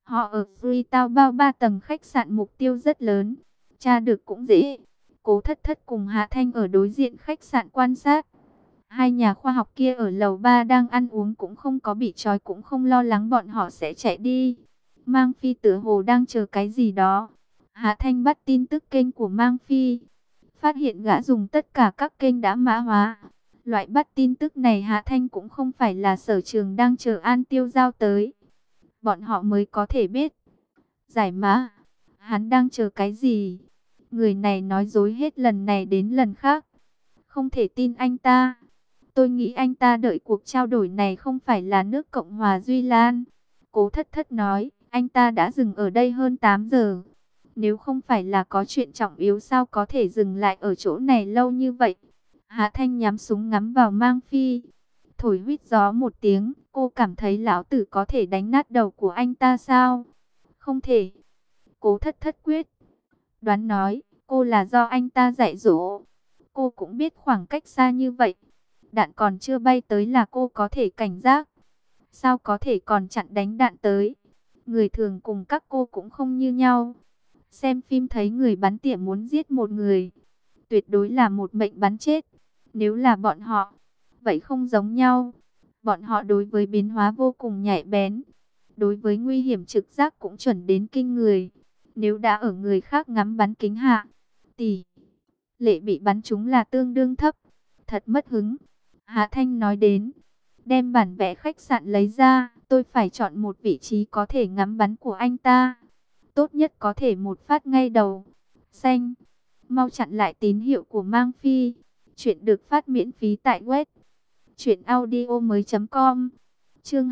Họ ở Freetown bao 3 tầng khách sạn, mục tiêu rất lớn. Tra được cũng dễ. Cố Thất Thất cùng Hạ Thanh ở đối diện khách sạn quan sát. Hai nhà khoa học kia ở lầu 3 đang ăn uống, cũng không có bị trói, cũng không lo lắng bọn họ sẽ chạy đi. Mang Phi tựa hồ đang chờ cái gì đó. Hạ Thanh bắt tin tức kênh của Mang Phi. Phát hiện gã dùng tất cả các kênh đã mã hóa. Loại bắt tin tức này Hạ Thanh cũng không phải là sở trường đang chờ An Tiêu giao tới. Bọn họ mới có thể biết. Giải mã. Hắn đang chờ cái gì? Người này nói dối hết lần này đến lần khác. Không thể tin anh ta. Tôi nghĩ anh ta đợi cuộc trao đổi này không phải là nước Cộng hòa Duy Lan. Cố Thất Thất nói, anh ta đã dừng ở đây hơn 8 giờ. Nếu không phải là có chuyện trọng yếu, sao có thể dừng lại ở chỗ này lâu như vậy? Hạ Thanh nhắm súng ngắm vào Mang Phi. Thổi huýt gió một tiếng, cô cảm thấy lão tử có thể đánh nát đầu của anh ta sao? Không thể. Cố Thất Thất quyết đoán nói, cô là do anh ta dạy dỗ. Cô cũng biết khoảng cách xa như vậy, đạn còn chưa bay tới là cô có thể cảnh giác. Sao có thể còn chặn đánh đạn tới? Người thường cùng các cô cũng không như nhau. Xem phim thấy người bắn tỉa muốn giết một người, tuyệt đối là một mệnh bắn chết. Nếu là bọn họ, vậy không giống nhau. Bọn họ đối với biến hóa vô cùng nhạy bén. Đối với nguy hiểm trực giác cũng chuẩn đến kinh người. Nếu đã ở người khác ngắm bắn kính hạ, tỷ lệ bị bắn trúng là tương đương thấp. Thật mất hứng. Hạ Thanh nói đến, đem bản vẽ khách sạn lấy ra. Tôi phải chọn một vị trí có thể ngắm bắn của anh ta. Tốt nhất có thể một phát ngay đầu. Xanh. Mau chặn lại tín hiệu của Mang Phi. Chuyện được phát miễn phí tại web truyệnaudiomoi.com. Chương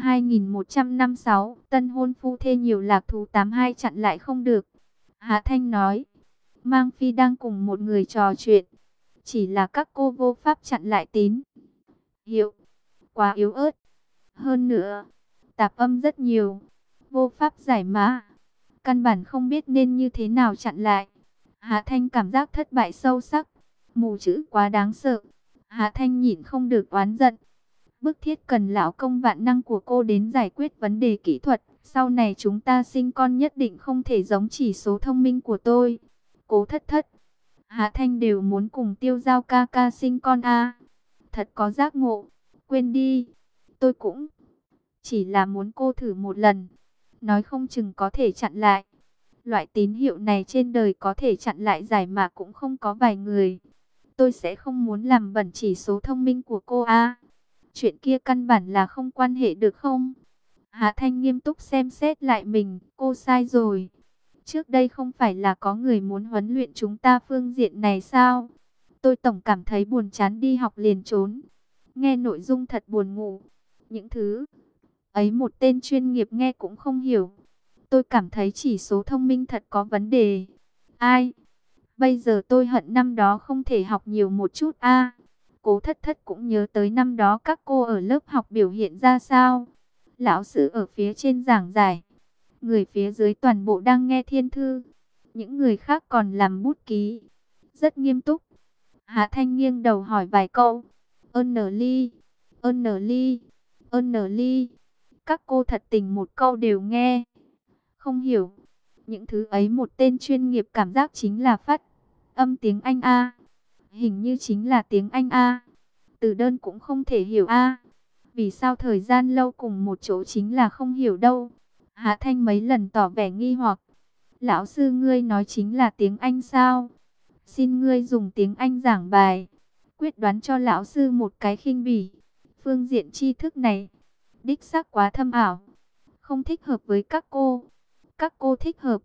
2156, tân hôn phu thê nhiều lạc thú 82 chặn lại không được. Hạ Thanh nói, Mang Phi đang cùng một người trò chuyện. Chỉ là các cô vô pháp chặn lại tín hiệu. Quá yếu ớt. Hơn nữa, tạp âm rất nhiều. Vô pháp giải mã. Căn bản không biết nên như thế nào chặn lại. Hạ Thanh cảm giác thất bại sâu sắc. Mù chữ quá đáng sợ. Hạ Thanh nhịn không được oán giận. Bức thiết cần lão công vạn năng của cô đến giải quyết vấn đề kỹ thuật. Sau này chúng ta sinh con nhất định không thể giống chỉ số thông minh của tôi. Cố Thất Thất, Hạ Thanh đều muốn cùng Tiêu Giao ca ca sinh con a. Thật có giác ngộ. Quên đi, tôi cũng chỉ là muốn cô thử một lần. Nói không chừng có thể chặn lại. Loại tín hiệu này trên đời có thể chặn lại giải mà cũng không có vài người. Tôi sẽ không muốn làm bẩn chỉ số thông minh của cô a. Chuyện kia căn bản là không quan hệ được không? Hạ Thanh nghiêm túc xem xét lại mình, cô sai rồi. Trước đây không phải là có người muốn huấn luyện chúng ta phương diện này sao? Tôi tổng cảm thấy buồn chán đi học liền trốn. Nghe nội dung thật buồn ngủ. Những thứ ấy một tên chuyên nghiệp nghe cũng không hiểu. Tôi cảm thấy chỉ số thông minh thật có vấn đề. Ai? Bây giờ tôi hận năm đó không thể học nhiều một chút a. Cố Thất Thất cũng nhớ tới năm đó các cô ở lớp học biểu hiện ra sao. Lão sư ở phía trên giảng giải, người phía dưới toàn bộ đang nghe thiên thư. Những người khác còn làm bút ký. Rất nghiêm túc. Hạ Thanh nghiêng đầu hỏi vài câu. Ơn nở ly, ơn nở ly, ơn nở ly. Các cô thật tình một câu đều nghe không hiểu. Những thứ ấy một tên chuyên nghiệp cảm giác chính là phát âm tiếng Anh a. Hình như chính là tiếng Anh a. Từ đơn cũng không thể hiểu a. Vì sao thời gian lâu cùng một chỗ chính là không hiểu đâu. Hạ Thanh mấy lần tỏ vẻ nghi hoặc. Lão sư ngươi nói chính là tiếng Anh sao? Xin ngươi dùng tiếng Anh giảng bài. Quyết đoán cho lão sư một cái khinh bỉ. Phương diện tri thức này đích xác quá thâm ảo, không thích hợp với các cô. Các cô thích hợp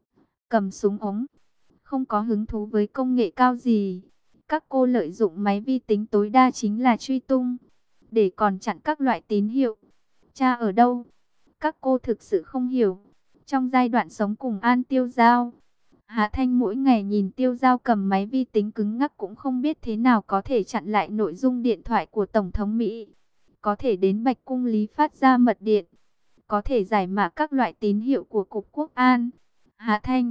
cầm súng ống, không có hứng thú với công nghệ cao gì. Các cô lợi dụng máy vi tính tối đa chính là truy tung, để còn chặn các loại tín hiệu. Cha ở đâu? Các cô thực sự không hiểu. Trong giai đoạn sống cùng An Tiêu Giao, Hạ Thanh mỗi ngày nhìn Tiêu Giao cầm máy vi tính cứng ngắc cũng không biết thế nào có thể chặn lại nội dung điện thoại của Tổng thống Mỹ. Có thể đến Bạch Cung Lý phát ra mật điện. Có thể giải mã các loại tín hiệu của Cục Quốc an. Hạ Thanh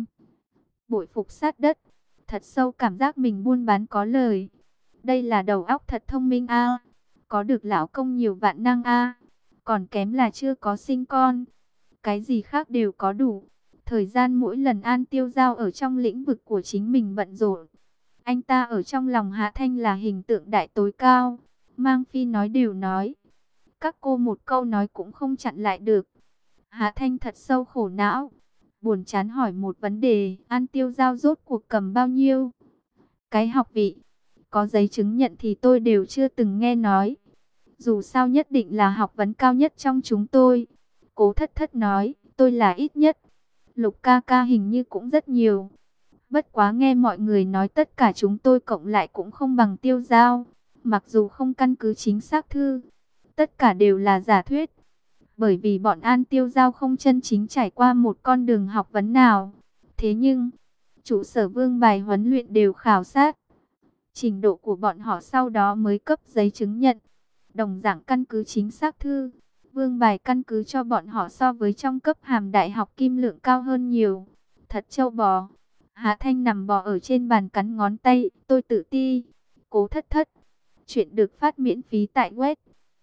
bội phục sát đất. Thật sâu cảm giác mình buôn bán có lời. Đây là đầu óc thật thông minh a. Có được lão công nhiều vạn năng a. Còn kém là chưa có sinh con. cái gì khác đều có đủ. Thời gian mỗi lần An Tiêu Giao ở trong lĩnh vực của chính mình bận rộn, anh ta ở trong lòng Hạ Thanh là hình tượng đại tối cao. Mang Phi nói đều nói, các cô một câu nói cũng không chặn lại được. Hạ Thanh thật sâu khổ não, buồn chán hỏi một vấn đề, An Tiêu Giao rốt cuộc cầm bao nhiêu cái học vị? Có giấy chứng nhận thì tôi đều chưa từng nghe nói. Dù sao nhất định là học vấn cao nhất trong chúng tôi. Cố Thất Thất nói, tôi là ít nhất. Lục ca ca hình như cũng rất nhiều. Bất quá nghe mọi người nói tất cả chúng tôi cộng lại cũng không bằng Tiêu Giao. Mặc dù không căn cứ chính xác thư, tất cả đều là giả thuyết. Bởi vì bọn An Tiêu Giao không chân chính trải qua một con đường học vấn nào. Thế nhưng, trụ sở Vương Bài huấn luyện đều khảo sát trình độ của bọn họ, sau đó mới cấp giấy chứng nhận. Đồng dạng căn cứ chính xác thư, Vương Bài căn cứ cho bọn họ so với trong cấp hàm đại học kim lượng cao hơn nhiều. Thật trâu bò. Hạ Thanh nằm bò ở trên bàn cắn ngón tay, tôi tự ti. Cố Thất Thất. Chuyện được phát miễn phí tại web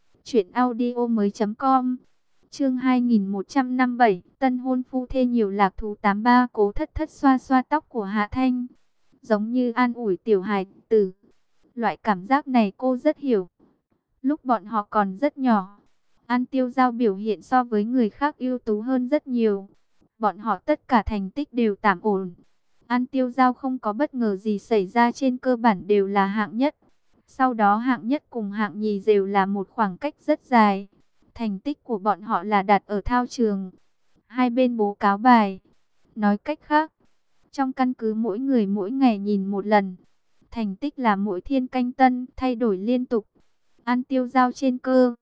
truyệnaudiomoi.com. Chương 2157, tân hôn phu thê nhiều lạc thú 83. Cố Thất Thất xoa xoa tóc của Hạ Thanh, giống như an ủi tiểu hài tử. Loại cảm giác này cô rất hiểu. Lúc bọn họ còn rất nhỏ, An Tiêu Giao biểu hiện so với người khác ưu tú hơn rất nhiều. Bọn họ tất cả thành tích đều tạm ổn. An Tiêu Giao không có bất ngờ gì xảy ra, trên cơ bản đều là hạng nhất. Sau đó hạng nhất cùng hạng nhì đều là một khoảng cách rất dài. Thành tích của bọn họ là đặt ở thao trường. Hai bên bố cáo bài. Nói cách khác, trong căn cứ mỗi người mỗi ngày nhìn một lần. Thành tích là mỗi thiên canh tân, thay đổi liên tục. An Tiêu Giao trên cơ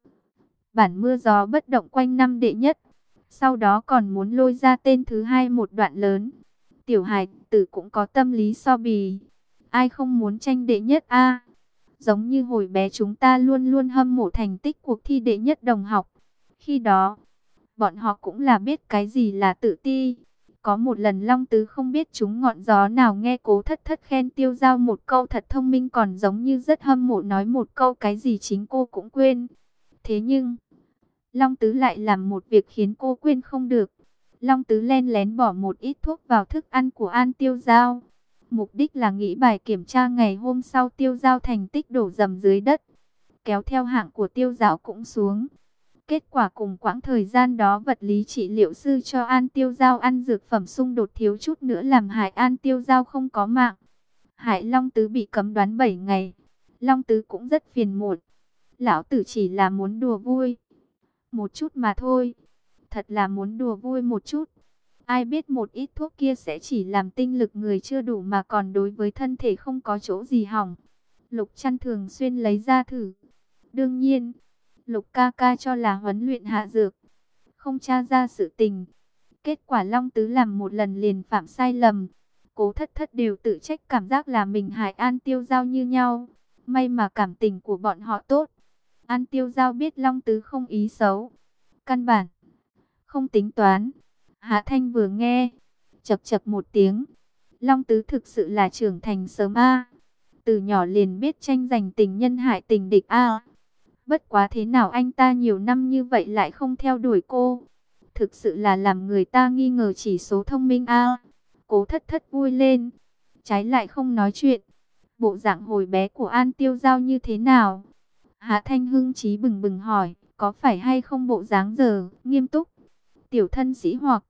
bản mưa gió bất động quanh năm đệ nhất. Sau đó còn muốn lôi ra tên thứ hai một đoạn lớn. Tiểu hài tử cũng có tâm lý so bì. Ai không muốn tranh đệ nhất a? Giống như hồi bé chúng ta luôn luôn hâm mộ thành tích cuộc thi đệ nhất đồng học. Khi đó, bọn họ cũng là biết cái gì là tự ti. Có một lần Long Tứ không biết trúng ngọn gió nào nghe Cố Thất Thất khen Tiêu Giao một câu thật thông minh, còn giống như rất hâm mộ nói một câu cái gì chính cô cũng quên. Thế nhưng, Long Tứ lại làm một việc khiến cô quên không được. Long Tứ len lén bỏ một ít thuốc vào thức ăn của An Tiêu Giao. Mục đích là nghĩ bài kiểm tra ngày hôm sau Tiêu Giao thành tích đổ dầm dưới đất, kéo theo hạng của Tiêu Giao cũng xuống. Kết quả cùng quãng thời gian đó vật lý trị liệu sư cho An Tiêu Giao ăn dược phẩm xung đột thiếu chút nữa làm hại An Tiêu Giao không có mạng. Hại Long Tứ bị cấm đoán 7 ngày. Long Tứ cũng rất phiền muộn. Lão tử chỉ là muốn đùa vui một chút mà thôi. Thật là muốn đùa vui một chút. Ai biết một ít thuốc kia sẽ chỉ làm tinh lực người chưa đủ mà còn đối với thân thể không có chỗ gì hỏng. Lục Chăn thường xuyên lấy ra thử. Đương nhiên, Lục ca ca cho là huấn luyện hạ dược, không tra ra sự tình. Kết quả Long Tứ làm một lần liền phạm sai lầm. Cố Thất Thất đều tự trách, cảm giác là mình hại An Tiêu Giao như nhau. May mà cảm tình của bọn họ tốt. An Tiêu Giao biết Long Tứ không ý xấu, căn bản không tính toán. Hạ Thanh vừa nghe, chậc chậc một tiếng. Long Tứ thực sự là trưởng thành sớm a. Từ nhỏ liền biết tranh giành tình nhân hại tình địch a. Bất quá thế nào anh ta nhiều năm như vậy lại không theo đuổi cô. Thực sự là làm người ta nghi ngờ chỉ số thông minh a. Cố Thất Thất vui lên, trái lại không nói chuyện. Bộ dạng hồi bé của An Tiêu Giao như thế nào? Hạ Thanh hưng trí bừng bừng hỏi, có phải hay không bộ dáng giờ nghiêm túc, tiểu thân sĩ hoặc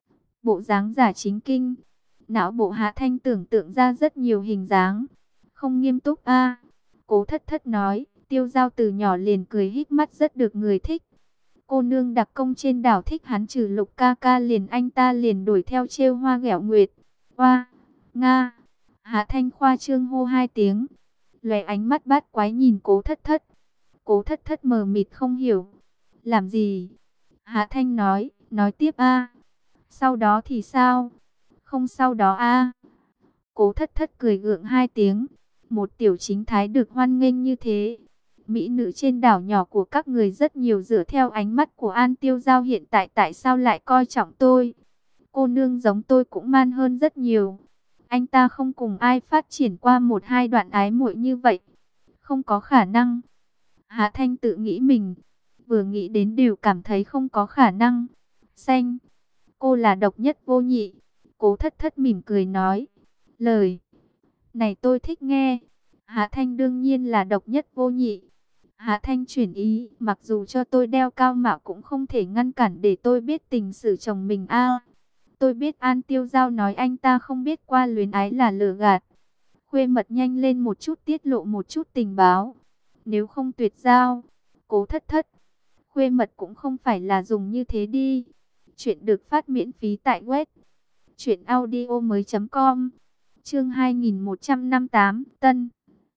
bộ dáng giả chính kinh? Não bộ Hạ Thanh tưởng tượng ra rất nhiều hình dáng. Không nghiêm túc a. Cố Thất Thất nói, Tiêu Giao từ nhỏ liền cười híp mắt rất được người thích. Cô nương đặc công trên đảo thích hắn, trừ Lục ca ca liền anh ta liền đuổi theo trêu hoa ghẹo nguyệt. Oa, nga. Hạ Thanh khoa trương hô hai tiếng, lóe ánh mắt bát quái nhìn Cố Thất Thất. Cố Thất Thất mờ mịt không hiểu. Làm gì? Hạ Thanh nói tiếp a. Sau đó thì sao? Không sau đó a. Cố Thất Thất cười gượng hai tiếng. Một tiểu chính thái được hoan nghênh như thế. Mỹ nữ trên đảo nhỏ của các người rất nhiều, dựa theo ánh mắt của An Tiêu Giao hiện tại sao lại coi trọng tôi? Cô nương giống tôi cũng man hơn rất nhiều. Anh ta không cùng ai phát triển qua một hai đoạn ái muội như vậy. Không có khả năng. Hạ Thanh tự nghĩ mình, vừa nghĩ đến đều cảm thấy không có khả năng. Xanh, Cô là độc nhất vô nhị. Cố Thất Thất mỉm cười nói. Lời này tôi thích nghe. Hạ Thanh đương nhiên là độc nhất vô nhị. Hạ Thanh chuyển ý, mặc dù cho tôi đeo cao mạo cũng không thể ngăn cản để tôi biết tình sử chồng mình a. Tôi biết An Tiêu Giao nói anh ta không biết qua luyến ái là lừa gạt. Khuê Mật nhanh lên một chút tiết lộ một chút tình báo. Nếu không tuyệt giao, Cố Thất Thất. Khuê Mật cũng không phải là dùng như thế đi. Chuyện được phát miễn phí tại web truyệnaudiomoi.com. Chương 2158, Tân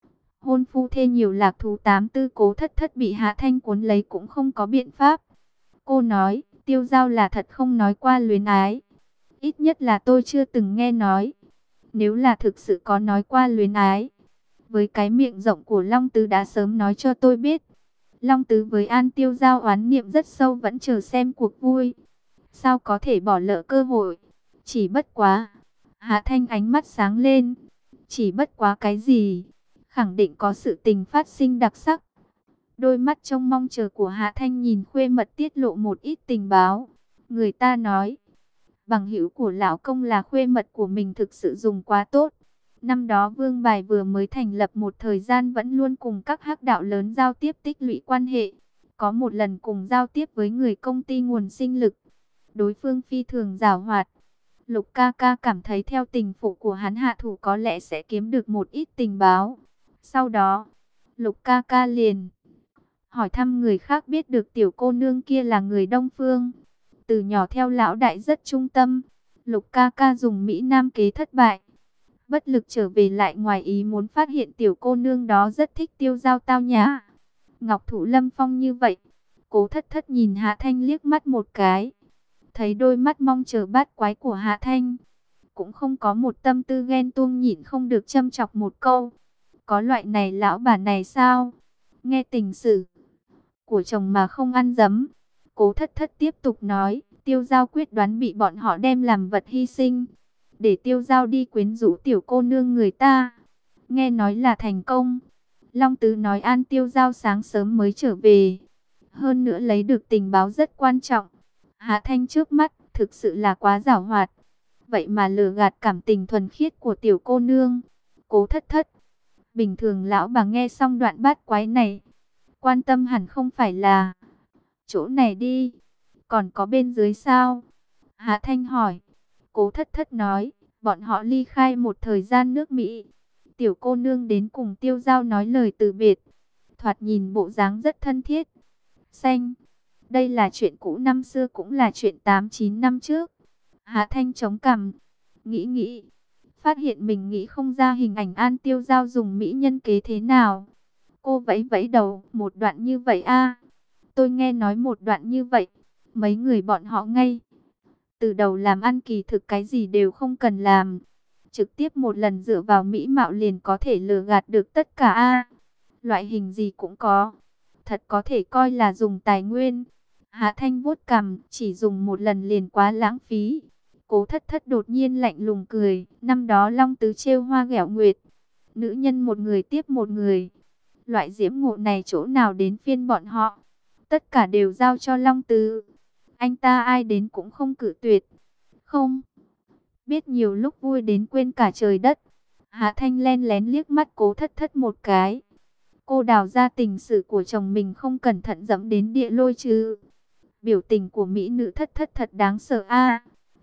hôn phu thê nhiều lạc thú 84. Cố Thất Thất bị Hạ Thanh cuốn lấy cũng không có biện pháp. Cô nói, Tiêu Giao là thật không nói qua luyến ái. Ít nhất là tôi chưa từng nghe nói. Nếu là thực sự có nói qua luyến ái, với cái miệng rộng của Long Tứ đã sớm nói cho tôi biết. Long Tứ với An Tiêu Giao oán niệm rất sâu, vẫn chờ xem cuộc vui. Sao có thể bỏ lỡ cơ hội? Chỉ bất quá. Hạ Thanh ánh mắt sáng lên. Chỉ bất quá cái gì? Khẳng định có sự tình phát sinh đặc sắc. Đôi mắt trông mong chờ của Hạ Thanh nhìn Khuê Mật tiết lộ một ít tình báo. Người ta nói, bằng hữu của lão công là Khuê Mật của mình thực sự dùng quá tốt. Năm đó Vương Bài vừa mới thành lập một thời gian vẫn luôn cùng các hắc đạo lớn giao tiếp tích lũy quan hệ. Có một lần cùng giao tiếp với người công ty nguồn sinh lực. Đối phương phi thường giàu hoạt. Lục ca ca cảm thấy theo tình phụ của hắn hạ thủ có lẽ sẽ kiếm được một ít tình báo. Sau đó, Lục ca ca liền hỏi thăm người khác, biết được tiểu cô nương kia là người Đông Phương. Từ nhỏ theo lão đại rất trung tâm. Lục ca ca dùng Mỹ Nam kế thất bại. Bất lực trở về, lại ngoài ý muốn phát hiện tiểu cô nương đó rất thích Tiêu Giao tao nhã. Ngọc Thụ Lâm Phong như vậy. Cố Thất Thất nhìn Hạ Thanh liếc mắt một cái. Thấy đôi mắt mong chờ bát quái của Hạ Thanh. Cũng không có một tâm tư ghen tuông, nhịn không được châm chọc một câu. Có loại này lão bà này sao? Nghe tình sử của chồng mà không ăn dấm. Cố Thất Thất tiếp tục nói. Tiêu Giao quyết đoán bị bọn họ đem làm vật hy sinh. Để Tiêu Giao đi quyến rũ tiểu cô nương người ta. Nghe nói là thành công. Long Tứ nói An Tiêu Giao sáng sớm mới trở về. Hơn nữa lấy được tình báo rất quan trọng. Hạ Thanh trước mắt thực sự là quá giảo hoạt. Vậy mà lừa gạt cảm tình thuần khiết của tiểu cô nương. Cố Thất Thất. Bình thường lão bà nghe xong đoạn bát quái này, quan tâm hẳn không phải là chỗ này đi. Còn có bên dưới sao? Hạ Thanh hỏi. Cố Thất Thất nói, bọn họ ly khai một thời gian nước Mỹ. Tiểu cô nương đến cùng Tiêu Giao nói lời từ biệt. Thoạt nhìn bộ dáng rất thân thiết. Xanh, đây là chuyện cũ năm xưa, cũng là chuyện 8-9 năm trước. Hạ Thanh chống cằm, nghĩ. Phát hiện mình nghĩ không ra hình ảnh An Tiêu Giao dùng mỹ nhân kế thế nào. Cô vẫy vẫy đầu, một đoạn như vậy a. Tôi nghe nói một đoạn như vậy. Mấy người bọn họ ngay từ đầu làm ăn kỳ thực cái gì đều không cần làm. Trực tiếp một lần dựa vào mỹ mạo liền có thể lừa gạt được tất cả a. Loại hình gì cũng có. Thật có thể coi là dùng tài nguyên. Hạ Thanh vuốt cằm, chỉ dùng một lần liền quá lãng phí. Cố Thất Thất đột nhiên lạnh lùng cười. Năm đó Long Tứ trêu hoa ghẹo nguyệt. Nữ nhân một người tiếp một người. Loại diễm ngộ này chỗ nào đến phiên bọn họ. Tất cả đều giao cho Long Tứ. Anh ta ai đến cũng không cự tuyệt. Không biết nhiều lúc vui đến quên cả trời đất. Hạ Thanh len lén liếc mắt Cố Thất Thất một cái. Cô đào ra tình sử của chồng mình không cẩn thận dẫm đến địa lôi chứ. Biểu tình của mỹ nữ Thất Thất thật đáng sợ a.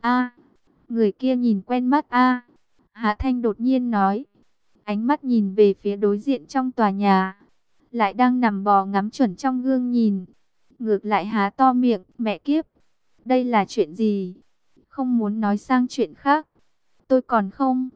Người kia nhìn quen mắt a. Hạ Thanh đột nhiên nói. Ánh mắt nhìn về phía đối diện trong tòa nhà. Lại đang nằm bò ngắm chuẩn trong gương nhìn. Ngược lại há to miệng, mẹ kiếp. Đây là chuyện gì? Không muốn nói sang chuyện khác. Tôi còn không.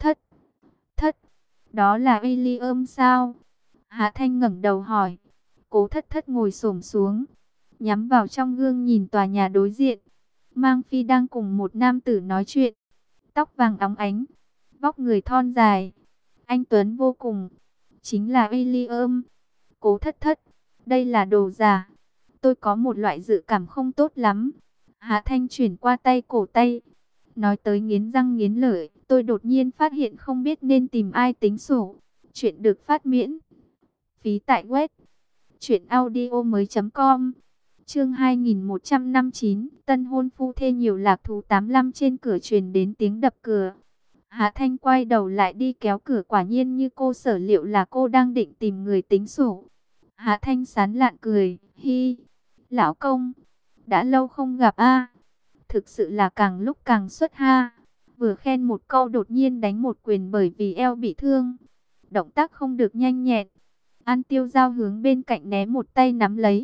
Thất. Đó là William sao? Hạ Thanh ngẩng đầu hỏi. Cố Thất Thất ngồi xổm xuống. Nhắm vào trong gương nhìn tòa nhà đối diện. Mang Phi đang cùng một nam tử nói chuyện. Tóc vàng óng ánh. Vóc người thon dài. Anh tuấn vô cùng. Chính là William. Cố Thất Thất. Đây là đồ giả. Tôi có một loại dự cảm không tốt lắm. Hạ Thanh chuyển qua tay cổ tay. Nói tới nghiến răng nghiến lợi. Tôi đột nhiên phát hiện không biết nên tìm ai tính sổ. Chuyện được phát miễn phí tại web truyệnaudiomoi.com. Chương 2159, tân hôn phu thê nhiều lạc thú. 85 trên cửa truyền đến tiếng đập cửa. Hạ Thanh quay đầu lại đi kéo cửa, quả nhiên như cô sở liệu là cô đang định tìm người tính sổ. Hạ Thanh sán lạn cười, hi, lão công, đã lâu không gặp a, thực sự là càng lúc càng xuất ha. Vừa khen một câu đột nhiên đánh một quyền bởi vì eo bị thương. Động tác không được nhanh nhẹn. An Tiêu Giao hướng bên cạnh né một tay nắm lấy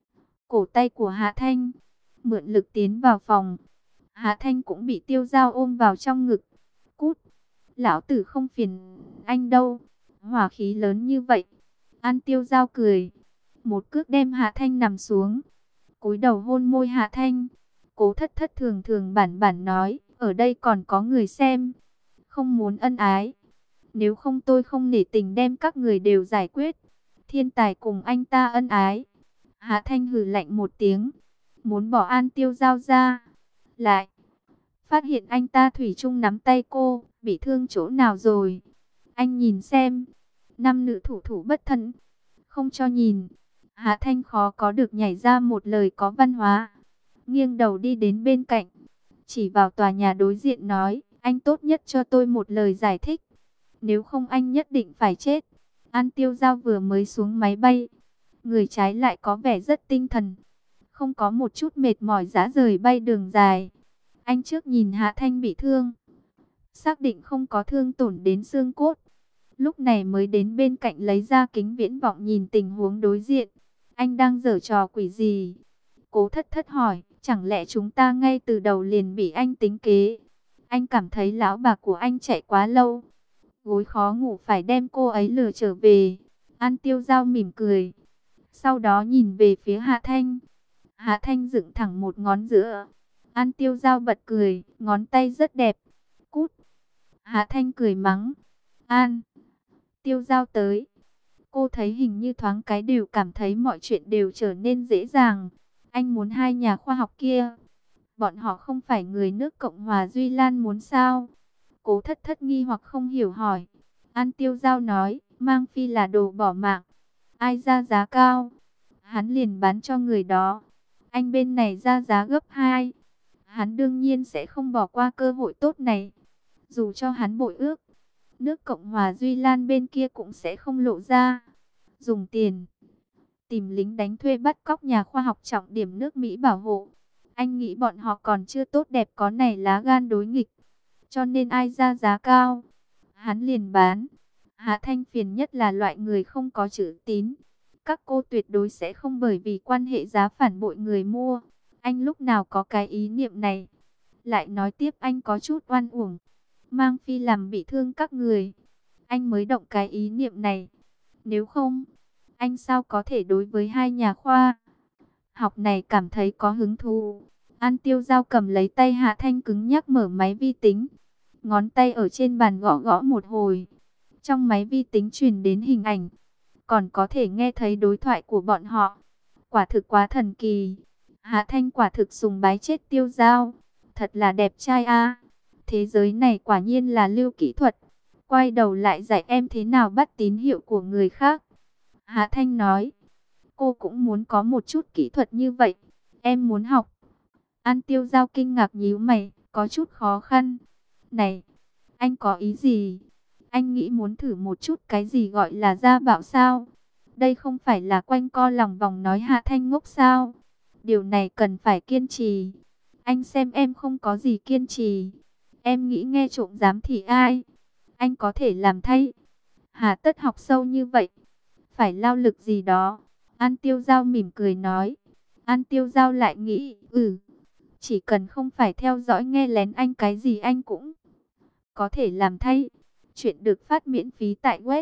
cổ tay của Hạ Thanh, mượn lực tiến vào phòng. Hạ Thanh cũng bị Tiêu Giao ôm vào trong ngực. Cút, lão tử không phiền anh đâu, hỏa khí lớn như vậy. An Tiêu Giao cười, một cước đem Hạ Thanh nằm xuống, cúi đầu hôn môi Hạ Thanh. Cố Thất Thất thường thường bản bản nói, ở đây còn có người xem, không muốn ân ái. Nếu không tôi không nể tình đem các người đều giải quyết. Thiên tài cùng anh ta ân ái. Hạ Thanh hừ lạnh một tiếng, muốn bỏ An Tiêu Giao ra. Lại phát hiện anh ta thủy chung nắm tay cô, bị thương chỗ nào rồi? Anh nhìn xem. Nam nữ thủ thủ bất thân, không cho nhìn. Hạ Thanh khó có được nhảy ra một lời có văn hóa. Nghiêng đầu đi đến bên cạnh, chỉ vào tòa nhà đối diện nói, anh tốt nhất cho tôi một lời giải thích. Nếu không anh nhất định phải chết. An Tiêu Giao vừa mới xuống máy bay, người trái lại có vẻ rất tinh thần, không có một chút mệt mỏi rã rời bay đường dài. Anh trước nhìn Hạ Thanh bị thương, xác định không có thương tổn đến xương cốt, lúc này mới đến bên cạnh lấy ra kính viễn vọng nhìn tình huống đối diện. Anh đang giở trò quỷ gì? Cố Thất Thất hỏi, chẳng lẽ chúng ta ngay từ đầu liền bị anh tính kế? Anh cảm thấy lão bà của anh chạy quá lâu, gối khó ngủ phải đem cô ấy lừa trở về. An Tiêu Giao mỉm cười, sau đó nhìn về phía Hạ Thanh. Hạ Thanh dựng thẳng một ngón giữa. An Tiêu Giao bật cười, ngón tay rất đẹp. Cút. Hạ Thanh cười mắng. An Tiêu Giao tới. Cô thấy hình như thoáng cái đều cảm thấy mọi chuyện đều trở nên dễ dàng. Anh muốn hai nhà khoa học kia, bọn họ không phải người nước Cộng hòa Duy Lan muốn sao? Cố Thất Thất nghi hoặc không hiểu hỏi. An Tiêu Giao nói, Mang Phi là đồ bỏ mạng. Ai ra giá cao, hắn liền bán cho người đó. Anh bên này ra giá gấp 2. Hắn đương nhiên sẽ không bỏ qua cơ hội tốt này. Dù cho hắn bội ước, nước Cộng hòa Duy Lan bên kia cũng sẽ không lộ ra. Dùng tiền tìm lính đánh thuê bắt cóc nhà khoa học trọng điểm nước Mỹ bảo hộ. Anh nghĩ bọn họ còn chưa tốt đẹp có này lá gan đối nghịch. Cho nên ai ra giá cao, hắn liền bán. Hạ Thanh phiền nhất là loại người không có chữ tín. Các cô tuyệt đối sẽ không bởi vì quan hệ giá phản bội người mua. Anh lúc nào có cái ý niệm này? Lại nói tiếp anh có chút oan uổng. Mang Phi làm bị thương các người, anh mới động cái ý niệm này. Nếu không, anh sao có thể đối với hai nhà khoa học này cảm thấy có hứng thú? An Tiêu Giao cầm lấy tay Hạ Thanh cứng nhắc mở máy vi tính. Ngón tay ở trên bàn gõ gõ một hồi. Trong máy vi tính truyền đến hình ảnh, còn có thể nghe thấy đối thoại của bọn họ. Quả thực quá thần kỳ. Hạ Thanh quả thực sùng bái chết Tiêu Giao. Thật là đẹp trai a. Thế giới này quả nhiên là lưu kỹ thuật. Quay đầu lại dạy em thế nào bắt tín hiệu của người khác. Hạ Thanh nói, cô cũng muốn có một chút kỹ thuật như vậy. Em muốn học. An Tiêu Giao kinh ngạc nhíu mày, có chút khó khăn. Này, anh có ý gì? Anh nghĩ muốn thử một chút cái gì gọi là gia bạo sao? Đây không phải là quanh co lòng vòng nói Hạ Thanh ngốc sao? Điều này cần phải kiên trì. Anh xem em không có gì kiên trì. Em nghĩ nghe trộm giám thì ai? Anh có thể làm thay. Hà tất học sâu như vậy? Phải lao lực gì đó. An Tiêu Giao mỉm cười nói. An Tiêu Giao lại nghĩ, chỉ cần không phải theo dõi nghe lén anh cái gì anh cũng có thể làm thay. Chuyện được phát miễn phí tại web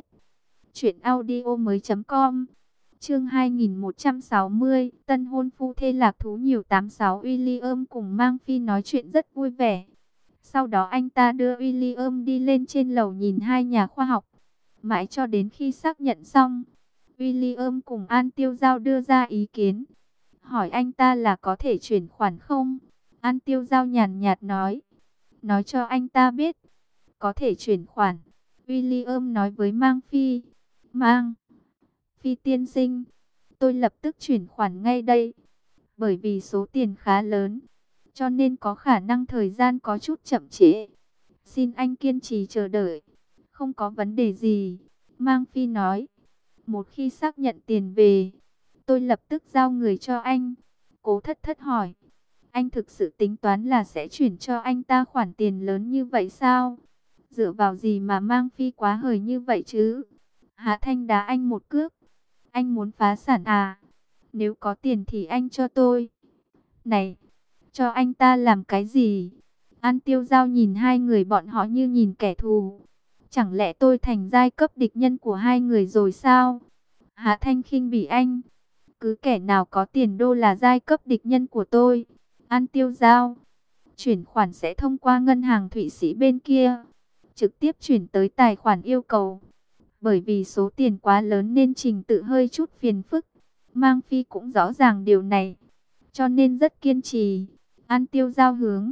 truyệnaudiomoi.com. Chương 2160, tân hôn phu thê lạc thú nhiều. 86 William cùng Mang Phi nói chuyện rất vui vẻ. Sau đó anh ta đưa William đi lên trên lầu nhìn hai nhà khoa học. Mãi cho đến khi xác nhận xong, William cùng An Tiêu Giao đưa ra ý kiến. Hỏi anh ta là có thể chuyển khoản không? An Tiêu Giao nhàn nhạt nói cho anh ta biết có thể chuyển khoản. William nói với Mang Phi, Mang Phi tiên sinh, tôi lập tức chuyển khoản ngay đây. Bởi vì số tiền khá lớn, cho nên có khả năng thời gian có chút chậm trễ. Xin anh kiên trì chờ đợi. Không có vấn đề gì. Mang Phi nói. Một khi xác nhận tiền về, tôi lập tức giao người cho anh. Cố Thất Thất hỏi. Anh thực sự tính toán là sẽ chuyển cho anh ta khoản tiền lớn như vậy sao? Dựa vào gì mà Mang Phi quá hời như vậy chứ? Hạ Thanh đá anh một cước. Anh muốn phá sản à? Nếu có tiền thì anh cho tôi. Này, cho anh ta làm cái gì? An Tiêu Giao nhìn hai người bọn họ như nhìn kẻ thù. Chẳng lẽ tôi thành giai cấp địch nhân của hai người rồi sao? Hạ Thanh khinh bỉ anh. Cứ kẻ nào có tiền đô là giai cấp địch nhân của tôi. An Tiêu Giao. Chuyển khoản sẽ thông qua ngân hàng Thụy Sĩ bên kia. Trực tiếp chuyển tới tài khoản yêu cầu. Bởi vì số tiền quá lớn nên trình tự hơi chút phiền phức. Mang Phi cũng rõ ràng điều này, cho nên rất kiên trì. An Tiêu Giao hướng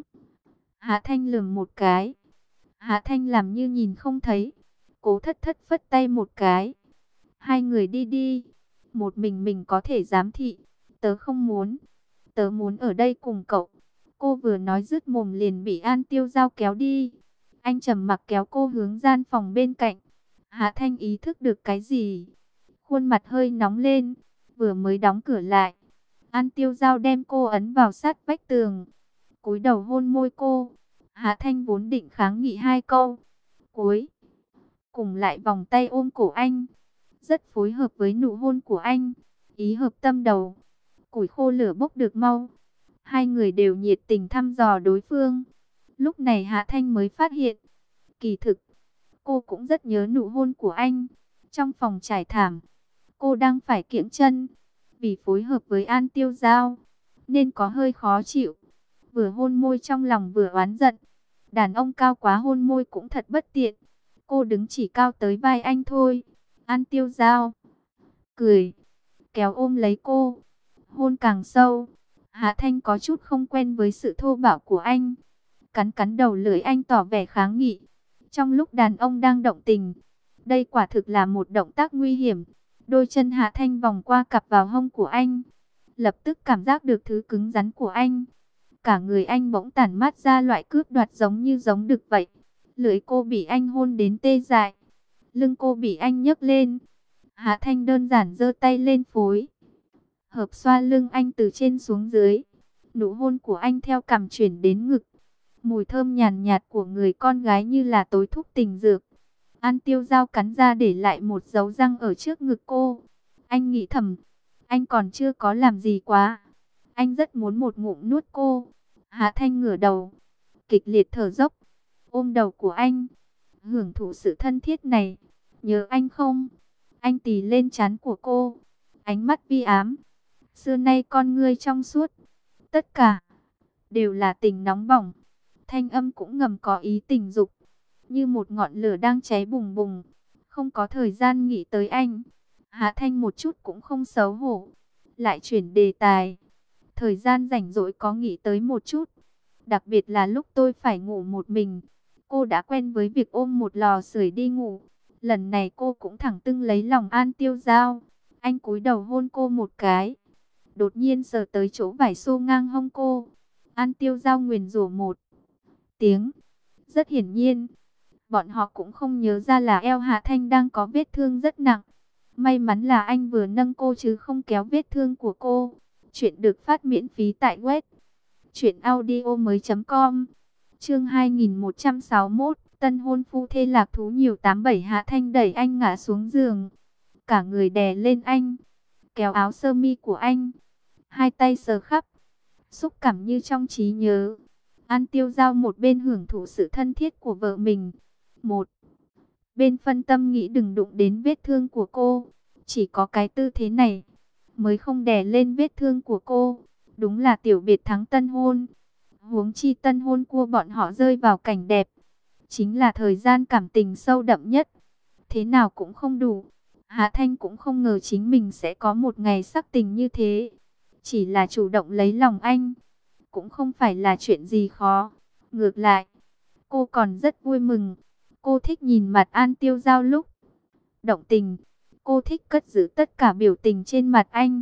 Hạ Thanh lườm một cái. Hạ Thanh làm như nhìn không thấy. Cố Thất Thất phất tay một cái. Hai người đi đi. Một mình có thể giám thị. Tớ không muốn. Tớ muốn ở đây cùng cậu. Cô vừa nói dứt mồm liền bị An Tiêu Giao kéo đi. Anh trầm mặc kéo cô hướng gian phòng bên cạnh. Hạ Thanh ý thức được cái gì, khuôn mặt hơi nóng lên. Vừa mới đóng cửa lại, An Tiêu Giao đem cô ấn vào sát vách tường, cúi đầu hôn môi cô. Hạ Thanh vốn định kháng nghị hai câu, cuối cùng lại vòng tay ôm cổ anh, rất phối hợp với nụ hôn của anh, ý hợp tâm đầu. Củi khô lửa bốc được mau, hai người đều nhiệt tình thăm dò đối phương. Lúc này Hạ Thanh mới phát hiện, kỳ thực cô cũng rất nhớ nụ hôn của anh. Trong phòng trải thảm, cô đang phải kiễng chân, vì phối hợp với An Tiêu Giao nên có hơi khó chịu. Vừa hôn môi trong lòng vừa oán giận. Đàn ông cao quá hôn môi cũng thật bất tiện. Cô đứng chỉ cao tới vai anh thôi. An Tiêu Giao cười, kéo ôm lấy cô, hôn càng sâu. Hạ Thanh có chút không quen với sự thô bạo của anh, cắn cắn đầu lưỡi anh tỏ vẻ kháng nghị. Trong lúc đàn ông đang động tình, đây quả thực là một động tác nguy hiểm. Đôi chân Hạ Thanh vòng qua cặp vào hông của anh, lập tức cảm giác được thứ cứng rắn của anh. Cả người anh bỗng tản mát ra loại cướp đoạt giống như giống đực vậy. Lưỡi cô bị anh hôn đến tê dại, lưng cô bị anh nhấc lên. Hạ Thanh đơn giản giơ tay lên phối hợp xoa lưng anh từ trên xuống dưới. Nụ hôn của anh theo cằm chuyển đến ngực. Mùi thơm nhàn nhạt của người con gái như là tối thúc tình dược. An Tiêu Giao cắn ra để lại một dấu răng ở trước ngực cô. Anh nghĩ thầm, anh còn chưa có làm gì quá. Anh rất muốn một ngụm nuốt cô. Hạ Thanh ngửa đầu, kịch liệt thở dốc, ôm đầu của anh, hưởng thụ sự thân thiết này. Nhớ anh không? Anh tì lên trán của cô, ánh mắt vi ám. Xưa nay con ngươi trong suốt, tất cả đều là tình nóng bỏng. Thanh âm cũng ngầm có ý tình dục, như một ngọn lửa đang cháy bùng bùng. Không có thời gian nghĩ tới anh, Hạ Thanh một chút cũng không xấu hổ, lại chuyển đề tài. Thời gian rảnh rỗi có nghĩ tới một chút, đặc biệt là lúc tôi phải ngủ một mình. Cô đã quen với việc ôm một lò sưởi đi ngủ. Lần này cô cũng thẳng tưng lấy lòng An Tiêu Giao. Anh cúi đầu hôn cô một cái, đột nhiên sờ tới chỗ vải xô ngang hông cô. An Tiêu Giao nguyền rủa một tiếng. Rất hiển nhiên, bọn họ cũng không nhớ ra là eo Hạ Thanh đang có vết thương rất nặng. May mắn là anh vừa nâng cô chứ không kéo vết thương của cô. Chuyện được phát miễn phí tại web truyệnaudiomoi.com. Chương 2161, tân hôn phu thê lạc thú nhiều 87. Hạ Thanh đẩy anh ngã xuống giường, cả người đè lên anh, kéo áo sơ mi của anh, hai tay sờ khắp, xúc cảm như trong trí nhớ. An Tiêu Giao một bên hưởng thụ sự thân thiết của vợ mình, một bên phân tâm nghĩ đừng đụng đến vết thương của cô. Chỉ có cái tư thế này mới không đè lên vết thương của cô. Đúng là tiểu biệt thắng tân hôn. Huống chi tân hôn của bọn họ rơi vào cảnh đẹp, chính là thời gian cảm tình sâu đậm nhất. Thế nào cũng không đủ. Hạ Thanh cũng không ngờ chính mình sẽ có một ngày sắc tình như thế. Chỉ là chủ động lấy lòng anh cũng không phải là chuyện gì khó. Ngược lại, cô còn rất vui mừng. Cô thích nhìn mặt An Tiêu Giao lúc động tình. Cô thích cất giữ tất cả biểu tình trên mặt anh,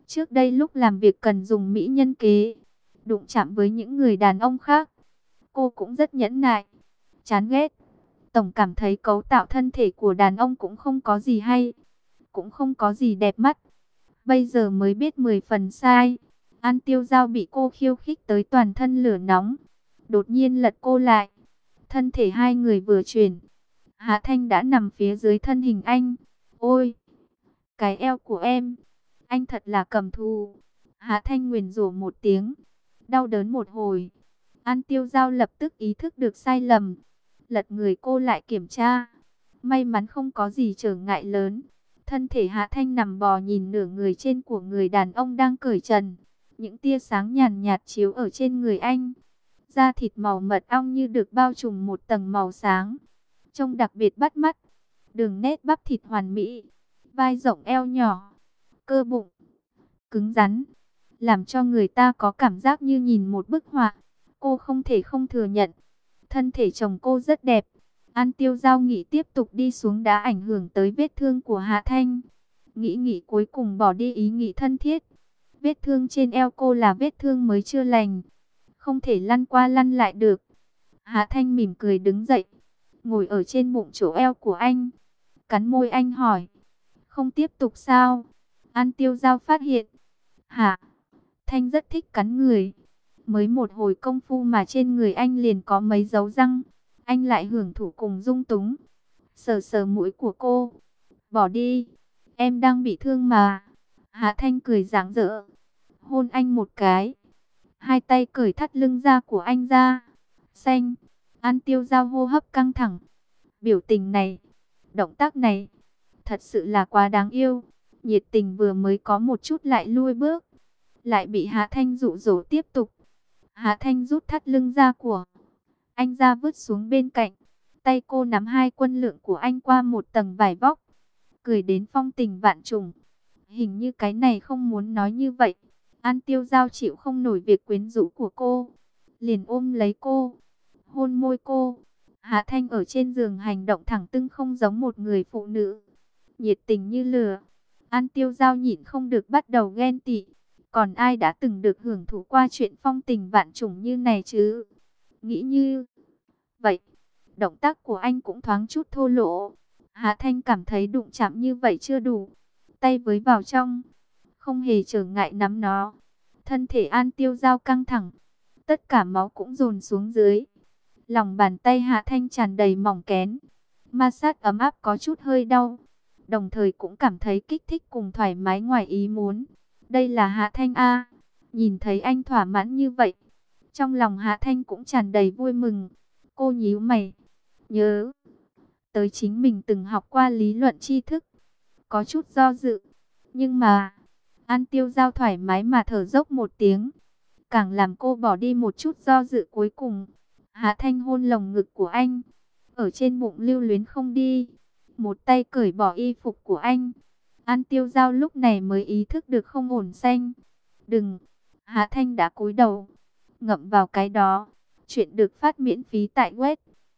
Trước đây lúc làm việc cần dùng mỹ nhân kế, đụng chạm với những người đàn ông khác, cô cũng rất nhẫn nại, chán ghét. Tổng cảm thấy cấu tạo thân thể của đàn ông cũng không có gì hay, cũng không có gì đẹp mắt. Bây giờ mới biết 10 phần sai. An Tiêu Giao bị cô khiêu khích tới toàn thân lửa nóng, đột nhiên lật cô lại. Thân thể hai người vừa chuyển, Hạ Thanh đã nằm phía dưới thân hình anh. Ôi, cái eo của em, anh thật là cầm thú. Hạ Thanh nguyền rủa một tiếng, đau đớn một hồi. An Tiêu Giao lập tức ý thức được sai lầm, lật người cô lại kiểm tra. May mắn không có gì trở ngại lớn. Thân thể Hạ Thanh nằm bò nhìn nửa người trên của người đàn ông đang cởi trần. Những tia sáng nhàn nhạt chiếu ở trên người anh. Da thịt màu mật ong như được bao trùm một tầng màu sáng, trông đặc biệt bắt mắt. Đường nét bắp thịt hoàn mỹ, vai rộng eo nhỏ, cơ bụng cứng rắn, làm cho người ta có cảm giác như nhìn một bức họa. Cô không thể không thừa nhận, thân thể chồng cô rất đẹp. An Tiêu Giao nghĩ tiếp tục đi xuống đã ảnh hưởng tới vết thương của Hạ Thanh. Nghĩ cuối cùng bỏ đi ý nghĩ thân thiết. Vết thương trên eo cô là vết thương mới chưa lành, không thể lăn qua lăn lại được. Hạ Thanh mỉm cười đứng dậy, ngồi ở trên bụng chỗ eo của anh, cắn môi anh hỏi, không tiếp tục sao? An Tiêu Giao phát hiện, Hạ Thanh rất thích cắn người. Mới một hồi công phu mà trên người anh liền có mấy dấu răng. Anh lại hưởng thụ cùng dung túng, sờ sờ mũi của cô. Bỏ đi, em đang bị thương mà. Hạ Thanh cười rạng rỡ, hôn anh một cái. Hai tay cởi thắt lưng da của anh ra. Xanh. An Tiêu Giao hô hấp căng thẳng. Biểu tình này, động tác này, thật sự là quá đáng yêu. Nhiệt tình vừa mới có một chút lại lui bước, lại bị Hạ Thanh dụ dỗ tiếp tục. Hạ Thanh rút thắt lưng da của anh ra vứt xuống bên cạnh. Tay cô nắm hai quân lượng của anh qua một tầng vải vóc, cười đến phong tình vạn trùng. Hình như cái này không muốn nói như vậy. An Tiêu Giao chịu không nổi việc quyến rũ của cô, liền ôm lấy cô, hôn môi cô. Hạ Thanh ở trên giường hành động thẳng tưng không giống một người phụ nữ, nhiệt tình như lửa. An Tiêu Giao nhịn không được bắt đầu ghen tị. Còn ai đã từng được hưởng thụ qua chuyện phong tình vạn trùng như này chứ? Nghĩ như vậy, động tác của anh cũng thoáng chút thô lỗ. Hạ Thanh cảm thấy đụng chạm như vậy chưa đủ, tay với vào trong, không hề trở ngại nắm nó. Thân thể An Tiêu Giao căng thẳng, tất cả máu cũng dồn xuống dưới. Lòng bàn tay Hạ Thanh tràn đầy mỏng kén, ma sát ấm áp có chút hơi đau, đồng thời cũng cảm thấy kích thích cùng thoải mái ngoài ý muốn. Đây là Hạ Thanh a. Nhìn thấy anh thỏa mãn như vậy, trong lòng Hạ Thanh cũng tràn đầy vui mừng. Cô nhíu mày, nhớ tới chính mình từng học qua lý luận tri thức, có chút do dự. Nhưng mà An Tiêu Giao thoải mái mà thở dốc một tiếng, càng làm cô bỏ đi một chút do dự cuối cùng. Hạ Thanh hôn lồng ngực của anh, ở trên bụng lưu luyến không đi, một tay cởi bỏ y phục của anh. An Tiêu Giao lúc này mới ý thức được không ổn xanh. Đừng! Hạ Thanh đã cúi đầu, ngậm vào cái đó. Chuyện được phát miễn phí tại web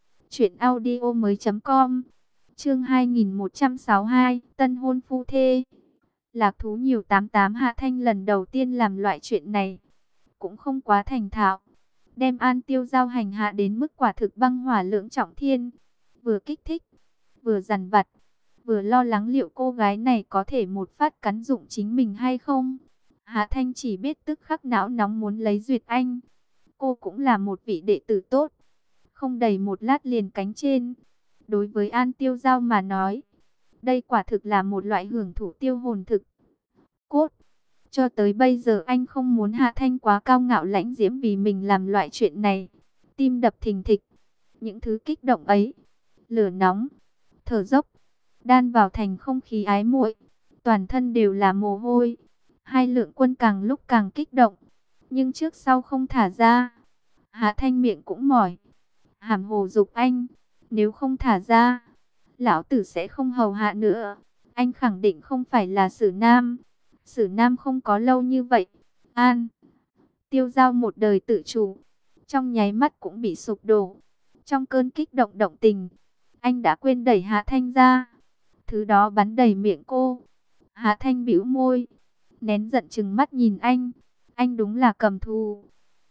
truyệnaudiomoi.com. Chương 2162, tân hôn phu thê. Lạc thú nhiều 88. Hạ Thanh lần đầu tiên làm loại chuyện này, cũng không quá thành thạo, đem An Tiêu Giao hành hạ đến mức quả thực băng hỏa lưỡng trọng thiên. Vừa kích thích, vừa dằn vặt, vừa lo lắng liệu cô gái này có thể một phát cắn dụng chính mình hay không. Hạ Thanh chỉ biết tức khắc não nóng muốn lấy duyệt anh. Cô cũng là một vị đệ tử tốt, không đầy một lát liền cánh trên. Đối với An Tiêu Giao mà nói, đây quả thực là một loại hưởng thụ tiêu hồn thực cốt. Cho tới bây giờ anh không muốn Hạ Thanh quá cao ngạo lãnh diễm vì mình làm loại chuyện này. Tim đập thình thịch, những thứ kích động ấy, lửa nóng, thở dốc, đan vào thành không khí ái muội, toàn thân đều là mồ hôi. Hai lượng quân càng lúc càng kích động, nhưng trước sau không thả ra. Hạ Thanh miệng cũng mỏi, hàm hồ dục anh, nếu không thả ra, lão tử sẽ không hầu hạ nữa. Anh khẳng định không phải là Sử Nam. Sử Nam không có lâu như vậy. An Tiêu Giao một đời tự chủ, trong nháy mắt cũng bị sụp đổ. Trong cơn kích động động tình, anh đã quên đẩy Hạ Thanh ra. Thứ đó bắn đầy miệng cô. Hạ Thanh bĩu môi, nén giận trừng mắt nhìn anh đúng là cầm thú.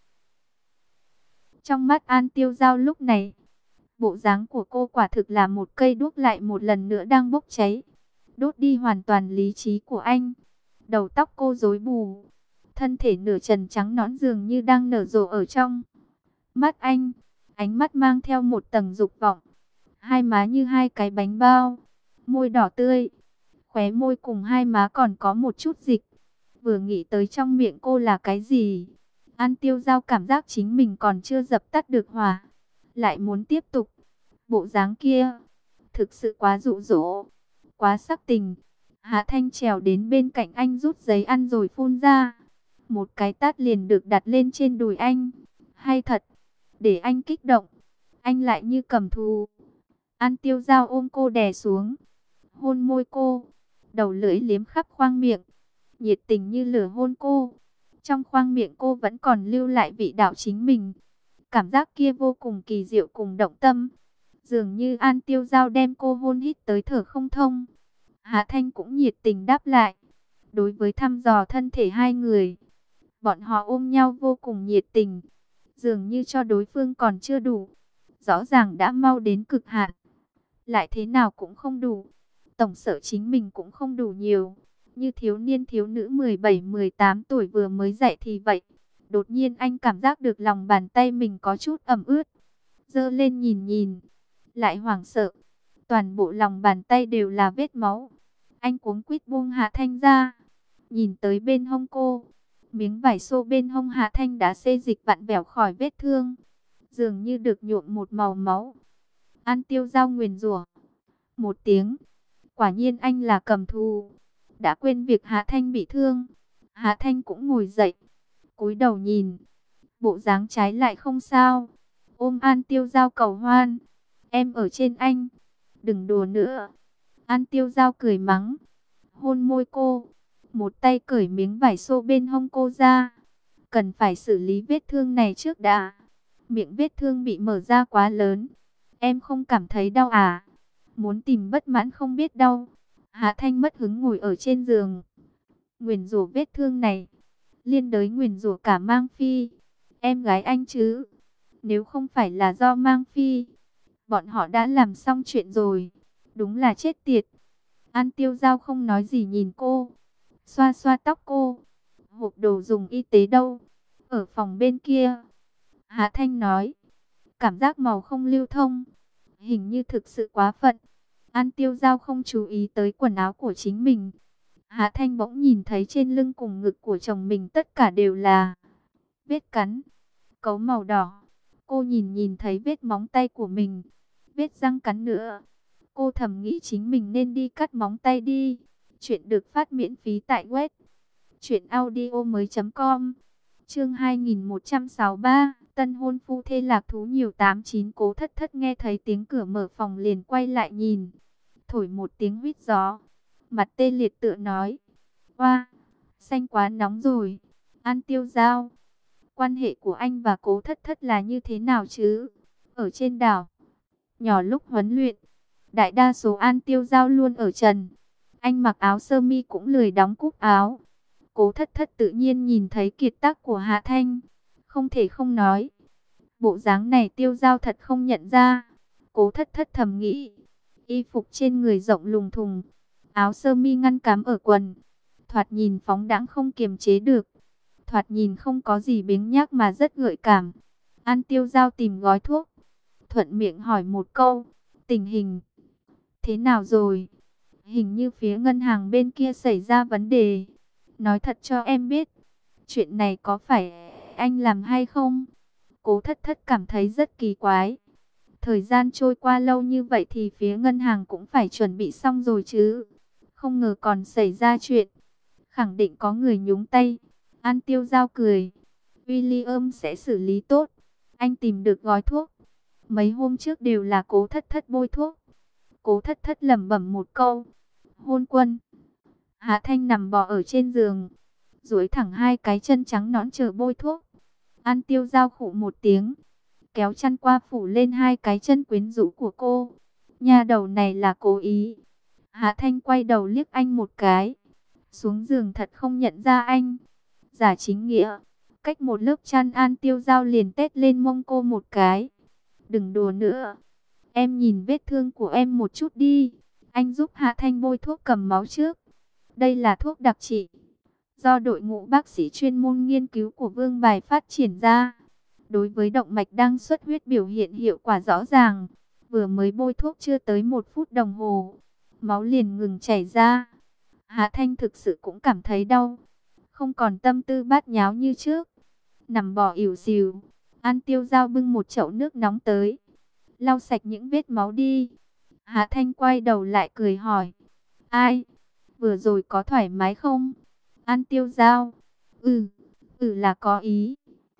Trong mắt An Tiêu Giao lúc này, bộ dáng của cô quả thực là một cây đuốc lại một lần nữa đang bốc cháy, đốt đi hoàn toàn lý trí của anh. Đầu tóc cô rối bù, thân thể nửa trần trắng nõn dường như đang nở rộ ở trong mắt anh. Ánh mắt mang theo một tầng dục vọng, hai má như hai cái bánh bao, môi đỏ tươi, khóe môi cùng hai má còn có một chút dịch. Vừa nghĩ tới trong miệng cô là cái gì, An Tiêu Giao cảm giác chính mình còn chưa dập tắt được hỏa, lại muốn tiếp tục. Bộ dáng kia thực sự quá dụ dỗ, quá sắc tình. Hạ Thanh trèo đến bên cạnh anh rút giấy ăn rồi phun ra. Một cái tát liền được đặt lên trên đùi anh. Hay thật, để anh kích động, anh lại như cầm thú. An Tiêu Giao ôm cô đè xuống, hôn môi cô, đầu lưỡi liếm khắp khoang miệng, nhiệt tình như lửa hôn cô. Trong khoang miệng cô vẫn còn lưu lại vị đạo chính mình. Cảm giác kia vô cùng kỳ diệu cùng động tâm. Dường như An Tiêu Giao đem cô hôn hít tới thở không thông. Hạ Thanh cũng nhiệt tình đáp lại. Đối với thăm dò thân thể hai người, bọn họ ôm nhau vô cùng nhiệt tình. Dường như cho đối phương còn chưa đủ. Rõ ràng đã mau đến cực hạn, lại thế nào cũng không đủ. Tổng sợ chính mình cũng không đủ nhiều. Như thiếu niên thiếu nữ 17-18 tuổi vừa mới dậy thì vậy. Đột nhiên anh cảm giác được lòng bàn tay mình có chút ẩm ướt. Giơ lên nhìn nhìn, lại hoảng sợ. Toàn bộ lòng bàn tay đều là vết máu. Anh cuống quýt buông Hạ Thanh ra, nhìn tới bên hông cô. Miếng vải xô bên hông Hạ Thanh đã xê dịch vặn vẹo khỏi vết thương, dường như được nhuộm một màu máu. An Tiêu Giao nguyền rủa một tiếng. Quả nhiên anh là cầm thú, đã quên việc Hạ Thanh bị thương. Hạ Thanh cũng ngồi dậy, cúi đầu nhìn, bộ dáng trái lại không sao. Ôm An Tiêu Giao cầu hoan, em ở trên anh, đừng đùa nữa. An Tiêu Giao cười mắng, hôn môi cô, một tay cởi miếng vải xô bên hông cô ra. Cần phải xử lý vết thương này trước đã. Miệng vết thương bị mở ra quá lớn, em không cảm thấy đau à? Muốn tìm bất mãn không biết đau. Hạ Thanh mất hứng ngồi ở trên giường, nguyền rủa vết thương này, liên đới nguyền rủa cả Mang Phi, em gái anh chứ. Nếu không phải là do Mang Phi, bọn họ đã làm xong chuyện rồi. Đúng là chết tiệt. An Tiêu Giao không nói gì nhìn cô, xoa xoa tóc cô. Hộp đồ dùng y tế đâu? Ở phòng bên kia. Hạ Thanh nói, cảm giác màu không lưu thông, hình như thực sự quá phận. An Tiêu Giao không chú ý tới quần áo của chính mình. Hạ Thanh bỗng nhìn thấy trên lưng cùng ngực của chồng mình tất cả đều là vết cắn, cấu màu đỏ. Cô nhìn thấy vết móng tay của mình, vết răng cắn nữa. Cô thầm nghĩ chính mình nên đi cắt móng tay đi. Chuyện được phát miễn phí tại web truyệnaudiomoi.com. Chương 2163, tân hôn phu thê lạc thú nhiều 89. Cố Thất Thất nghe thấy tiếng cửa mở phòng liền quay lại nhìn, thổi một tiếng huýt gió, mặt tê liệt tựa nói, oa, xanh quá nóng rồi. An Tiêu Giao, quan hệ của anh và Cố Thất Thất là như thế nào chứ? Ở trên đảo nhỏ lúc huấn luyện, đại đa số An Tiêu Giao luôn ở trần. Anh mặc áo sơ mi cũng lười đóng cúc áo. Cố Thất Thất tự nhiên nhìn thấy kiệt tác của Hạ Thanh, không thể không nói, bộ dáng này Tiêu Giao thật không nhận ra. Cố Thất Thất thầm nghĩ, y phục trên người rộng lùng thùng, áo sơ mi ngăn cám ở quần, thoạt nhìn phóng đãng không kiềm chế được, thoạt nhìn không có gì biếng nhác mà rất gợi cảm. An Tiêu Giao tìm gói thuốc, thuận miệng hỏi một câu, tình hình thế nào rồi? Hình như phía ngân hàng bên kia xảy ra vấn đề. Nói thật cho em biết, chuyện này có phải anh làm hay không? Cố Thất Thất cảm thấy rất kỳ quái. Thời gian trôi qua lâu như vậy thì phía ngân hàng cũng phải chuẩn bị xong rồi chứ. Không ngờ còn xảy ra chuyện. Khẳng định có người nhúng tay. An Tiêu Giao cười, William sẽ xử lý tốt. Anh tìm được gói thuốc. Mấy hôm trước đều là Cố Thất Thất bôi thuốc. Cố Thất Thất lẩm bẩm một câu, hôn quân. Hạ Thanh nằm bò ở trên giường, duỗi thẳng hai cái chân trắng nõn chờ bôi thuốc. An Tiêu Giao khụ một tiếng, kéo chăn qua phủ lên hai cái chân quyến rũ của cô. Nhà đầu này là cố ý. Hạ Thanh quay đầu liếc anh một cái, Xuống giường thật không nhận ra anh. Giả chính nghĩa. Cách một lớp chăn An Tiêu Dao liền tét lên mông cô một cái. Đừng đùa nữa. Em nhìn vết thương của em một chút đi. Anh giúp Hạ Thanh bôi thuốc cầm máu trước. Đây là thuốc đặc trị, do đội ngũ bác sĩ chuyên môn nghiên cứu của Vương Bài phát triển ra. Đối với động mạch đang xuất huyết biểu hiện hiệu quả rõ ràng. Vừa mới bôi thuốc chưa tới 1 phút đồng hồ, máu liền ngừng chảy ra. Hạ Thanh thực sự cũng cảm thấy đau, không còn tâm tư bát nháo như trước. Nằm bò ỉu xìu, An Tiêu Dao bưng một chậu nước nóng tới, lau sạch những vết máu đi. Hạ Thanh quay đầu lại cười hỏi, ai? Vừa rồi có thoải mái không? An Tiêu Dao, ừ là có ý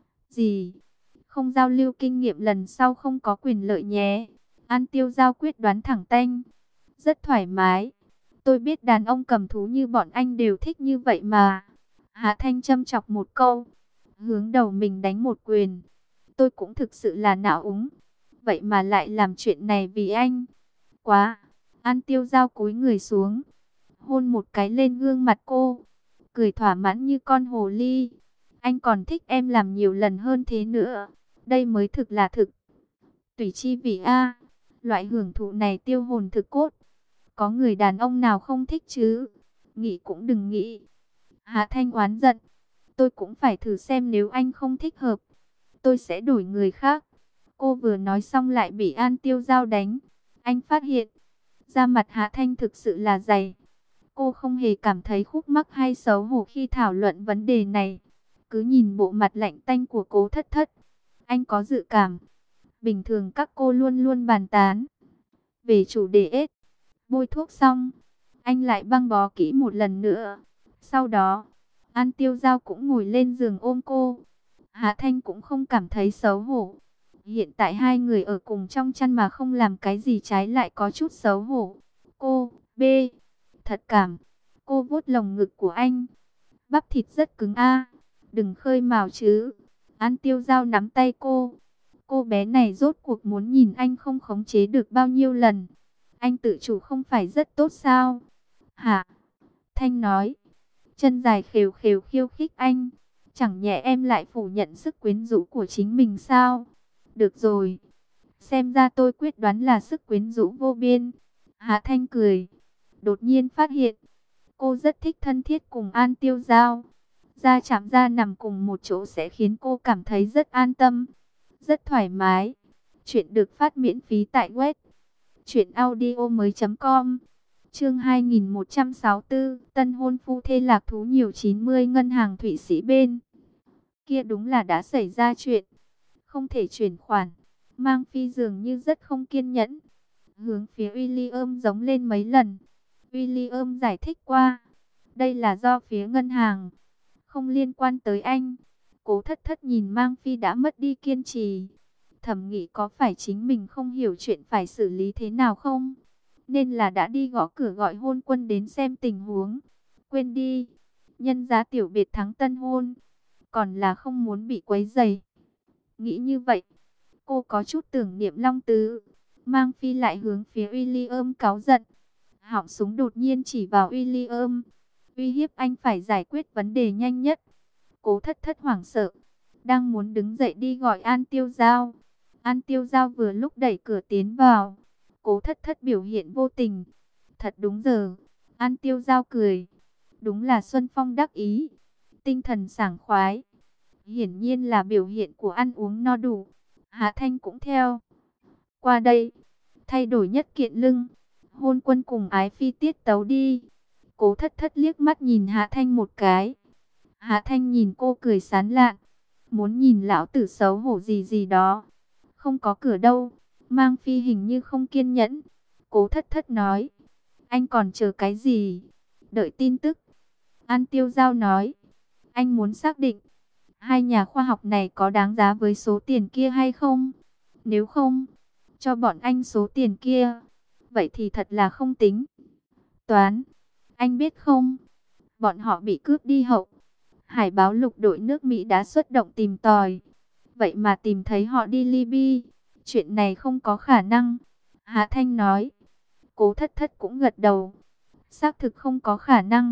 gì? Không giao lưu kinh nghiệm lần sau không có quyền lợi nhé. An Tiêu Dao quyết đoán thẳng tanh, rất thoải mái. Tôi biết đàn ông cầm thú như bọn anh đều thích như vậy mà. Hạ Thanh châm chọc một câu, hướng đầu mình đánh một quyền. Tôi cũng thực sự là não úng, vậy mà lại làm chuyện này vì anh. Quá. An Tiêu Dao cúi người xuống, hôn một cái lên gương mặt cô, cười thỏa mãn như con hồ ly. Anh còn thích em làm nhiều lần hơn thế nữa. Đây mới thực là thực tùy chi vị a. Loại hưởng thụ này tiêu hồn thực cốt. Có người đàn ông nào không thích chứ? Nghĩ cũng đừng nghĩ. Hạ Thanh oán giận. Tôi cũng phải thử xem, nếu anh không thích hợp, tôi sẽ đổi người khác. Cô vừa nói xong lại bị An Tiêu Dao đánh. Anh phát hiện, da mặt Hạ Thanh thực sự là dày. Cô không hề cảm thấy khúc mắc hay xấu hổ khi thảo luận vấn đề này. Cứ nhìn bộ mặt lạnh tanh của Cố Thất Thất, anh có dự cảm, bình thường các cô luôn luôn bàn tán về chủ đề ết. Bôi thuốc xong, anh lại băng bó kỹ một lần nữa. Sau đó, An Tiêu Dao cũng ngồi lên giường ôm cô. Hạ Thanh cũng không cảm thấy xấu hổ. Hiện tại hai người ở cùng trong chăn mà không làm cái gì trái lại có chút xấu hổ. Cô, thật cảm. Cô vuốt lồng ngực của anh. Bắp thịt rất cứng a. Đừng khơi mào chứ. An Tiêu Dao nắm tay cô. Cô bé này rốt cuộc muốn nhìn anh không khống chế được bao nhiêu lần. Anh tự chủ không phải rất tốt sao? Hả? Thanh nói. Chân dài khều khều khiêu khích anh. Chẳng nhẽ em lại phủ nhận sức quyến rũ của chính mình sao? Được rồi. Xem ra tôi quyết đoán là sức quyến rũ vô biên. Hạ Thanh cười. Đột nhiên phát hiện, cô rất thích thân thiết cùng An Tiêu Dao. Da chạm da nằm cùng một chỗ sẽ khiến cô cảm thấy rất an tâm, rất thoải mái. Chuyện được phát miễn phí tại web truyệnaudiomoi.com. Chương 2164, tân hôn phu thê lạc thú nhiều. 90 ngân hàng Thụy Sĩ bên kia đúng là đã xảy ra chuyện, không thể chuyển khoản. Mang Phi dường như rất không kiên nhẫn, hướng phía William giống lên mấy lần. William giải thích qua, đây là do phía ngân hàng, không liên quan tới anh. Cố Thất Thất nhìn Mang Phi đã mất đi kiên trì, thầm nghĩ có phải chính mình không hiểu chuyện phải xử lý thế nào không, nên là đã đi gõ cửa gọi hôn quân đến xem tình huống. Quên đi, nhân giá tiểu biệt thắng tân hôn, còn là không muốn bị quấy rầy. Nghĩ như vậy, cô có chút tưởng niệm Long Tứ. Mang Phi lại hướng phía William cáu giận, họng súng đột nhiên chỉ vào William, uy hiếp anh phải giải quyết vấn đề nhanh nhất. Cố Thất Thất hoảng sợ, đang muốn đứng dậy đi gọi An Tiêu Dao. An Tiêu Dao vừa lúc đẩy cửa tiến vào. Cố Thất Thất biểu hiện vô tình. Thật đúng giờ. An Tiêu Dao cười. Đúng là Xuân Phong đắc ý, tinh thần sảng khoái. Hiển nhiên là biểu hiện của ăn uống no đủ. Hạ Thanh cũng theo. Qua đây, thay đổi nhất kiện lưng. Hôn quân cùng Ái Phi tiết tấu đi. Cố Thất Thất liếc mắt nhìn Hạ Thanh một cái. Hạ Thanh nhìn cô cười sán lạn. Muốn nhìn lão tử xấu hổ gì gì đó. Không có cửa đâu. Mang Phi hình như không kiên nhẫn. Cố Thất Thất nói. Anh còn chờ cái gì? Đợi tin tức. An Tiêu Giao nói. Anh muốn xác định hai nhà khoa học này có đáng giá với số tiền kia hay không? Nếu không, cho bọn anh số tiền kia, vậy thì thật là không tính toán. Anh biết không, bọn họ bị cướp đi hậu. Hải báo lục đội nước Mỹ đã xuất động tìm tòi. Vậy mà tìm thấy họ đi Libya. Chuyện này không có khả năng. Hạ Thanh nói. Cố Thất Thất cũng gật đầu. Xác thực không có khả năng.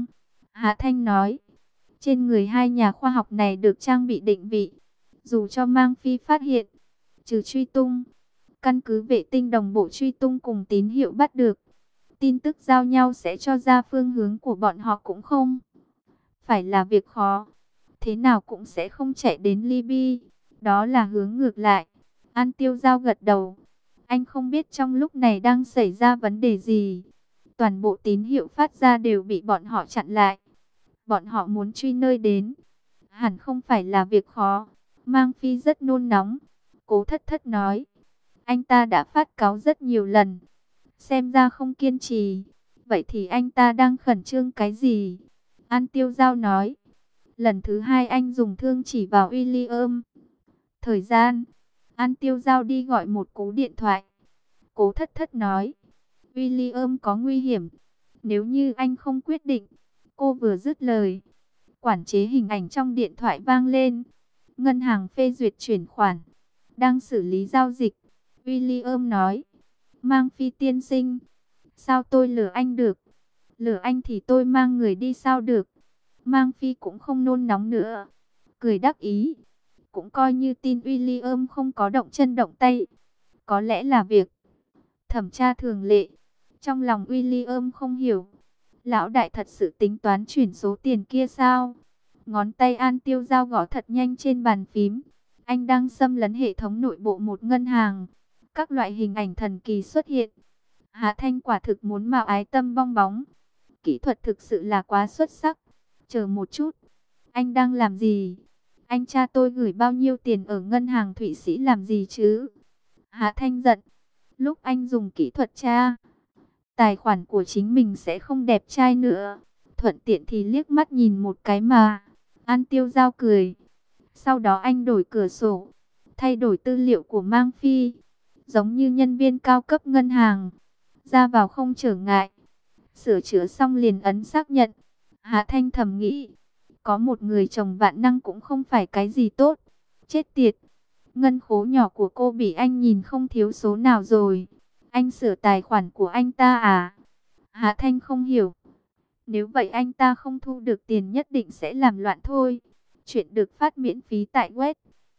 Hạ Thanh nói, trên người hai nhà khoa học này được trang bị định vị. Dù cho Mang Phi phát hiện, trừ truy tung, căn cứ vệ tinh đồng bộ truy tung cùng tín hiệu bắt được, tin tức giao nhau sẽ cho ra phương hướng của bọn họ cũng không phải là việc khó. Thế nào cũng sẽ không chạy đến Libya, đó là hướng ngược lại. An Tiêu Giao gật đầu. Anh không biết trong lúc này đang xảy ra vấn đề gì. Toàn bộ tín hiệu phát ra đều bị bọn họ chặn lại. Bọn họ muốn truy nơi đến, hẳn không phải là việc khó. Mang Phi rất nôn nóng. Cố Thất Thất nói, anh ta đã phát cáo rất nhiều lần, xem ra không kiên trì. Vậy thì anh ta đang khẩn trương cái gì? An Tiêu Giao nói, lần thứ hai anh dùng thương chỉ vào William. Thời gian, An Tiêu Giao đi gọi một cú điện thoại. Cố Thất Thất nói, William có nguy hiểm, nếu như anh không quyết định. Cô vừa dứt lời, quản chế hình ảnh trong điện thoại vang lên. Ngân hàng phê duyệt chuyển khoản, đang xử lý giao dịch. William nói, Mang Phi tiên sinh, sao tôi lừa anh được? Lừa anh thì tôi mang người đi sao được? Mang Phi cũng không nôn nóng nữa, cười đắc ý. Cũng coi như tin William không có động chân động tay. Có lẽ là việc thẩm tra thường lệ. Trong lòng William không hiểu, lão đại thật sự tính toán chuyển số tiền kia sao? Ngón tay An Tiêu Giao gõ thật nhanh trên bàn phím. Anh đang xâm lấn hệ thống nội bộ một ngân hàng. Các loại hình ảnh thần kỳ xuất hiện. Hạ Thanh quả thực muốn mạo ái tâm bong bóng. Kỹ thuật thực sự là quá xuất sắc. Chờ một chút, anh đang làm gì? Anh cha tôi gửi bao nhiêu tiền ở ngân hàng Thụy Sĩ làm gì chứ? Hạ Thanh giận. Lúc anh dùng kỹ thuật tra, tài khoản của chính mình sẽ không đẹp trai nữa. Thuận tiện thì liếc mắt nhìn một cái mà. An Tiêu Giao cười. Sau đó anh đổi cửa sổ, thay đổi tư liệu của Mang Phi, giống như nhân viên cao cấp ngân hàng, ra vào không trở ngại. Sửa chữa xong liền ấn xác nhận. Hạ Thanh thầm nghĩ, có một người chồng vạn năng cũng không phải cái gì tốt. Chết tiệt, ngân khố nhỏ của cô bị anh nhìn không thiếu số nào rồi. Anh sửa tài khoản của anh ta à? Hạ Thanh không hiểu. Nếu vậy anh ta không thu được tiền nhất định sẽ làm loạn thôi. Chuyện được phát miễn phí tại web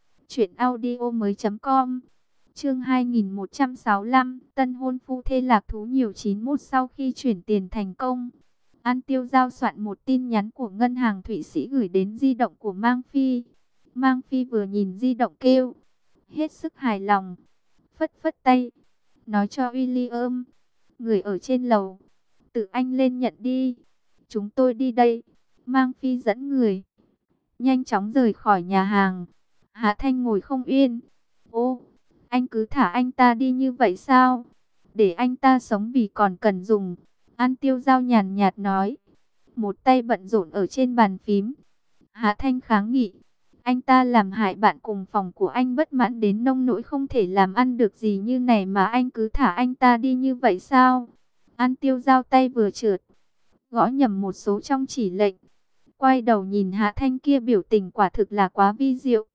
truyệnaudiomoi.com. Chương 2165, tân hôn phu thê lạc thú nhiều 91. Sau khi chuyển tiền thành công, An Tiêu Giao soạn một tin nhắn của ngân hàng Thụy Sĩ gửi đến di động của Mang Phi. Mang Phi vừa nhìn di động kêu hết sức hài lòng, phất phất tay, nói cho William, người ở trên lầu, tự anh lên nhận đi, chúng tôi đi đây. Mang Phi dẫn người nhanh chóng rời khỏi nhà hàng. Hạ Thanh ngồi không yên. Ô, anh cứ thả anh ta đi như vậy sao? Để anh ta sống vì còn cần dùng. An Tiêu Giao nhàn nhạt nói, một tay bận rộn ở trên bàn phím. Hạ Thanh kháng nghị, anh ta làm hại bạn cùng phòng của anh bất mãn đến nông nỗi không thể làm ăn được gì như này mà anh cứ thả anh ta đi như vậy sao? An Tiêu Giao tay vừa trượt, gõ nhầm một số trong chỉ lệnh. Quay đầu nhìn Hạ Thanh kia biểu tình quả thực là quá vi diệu.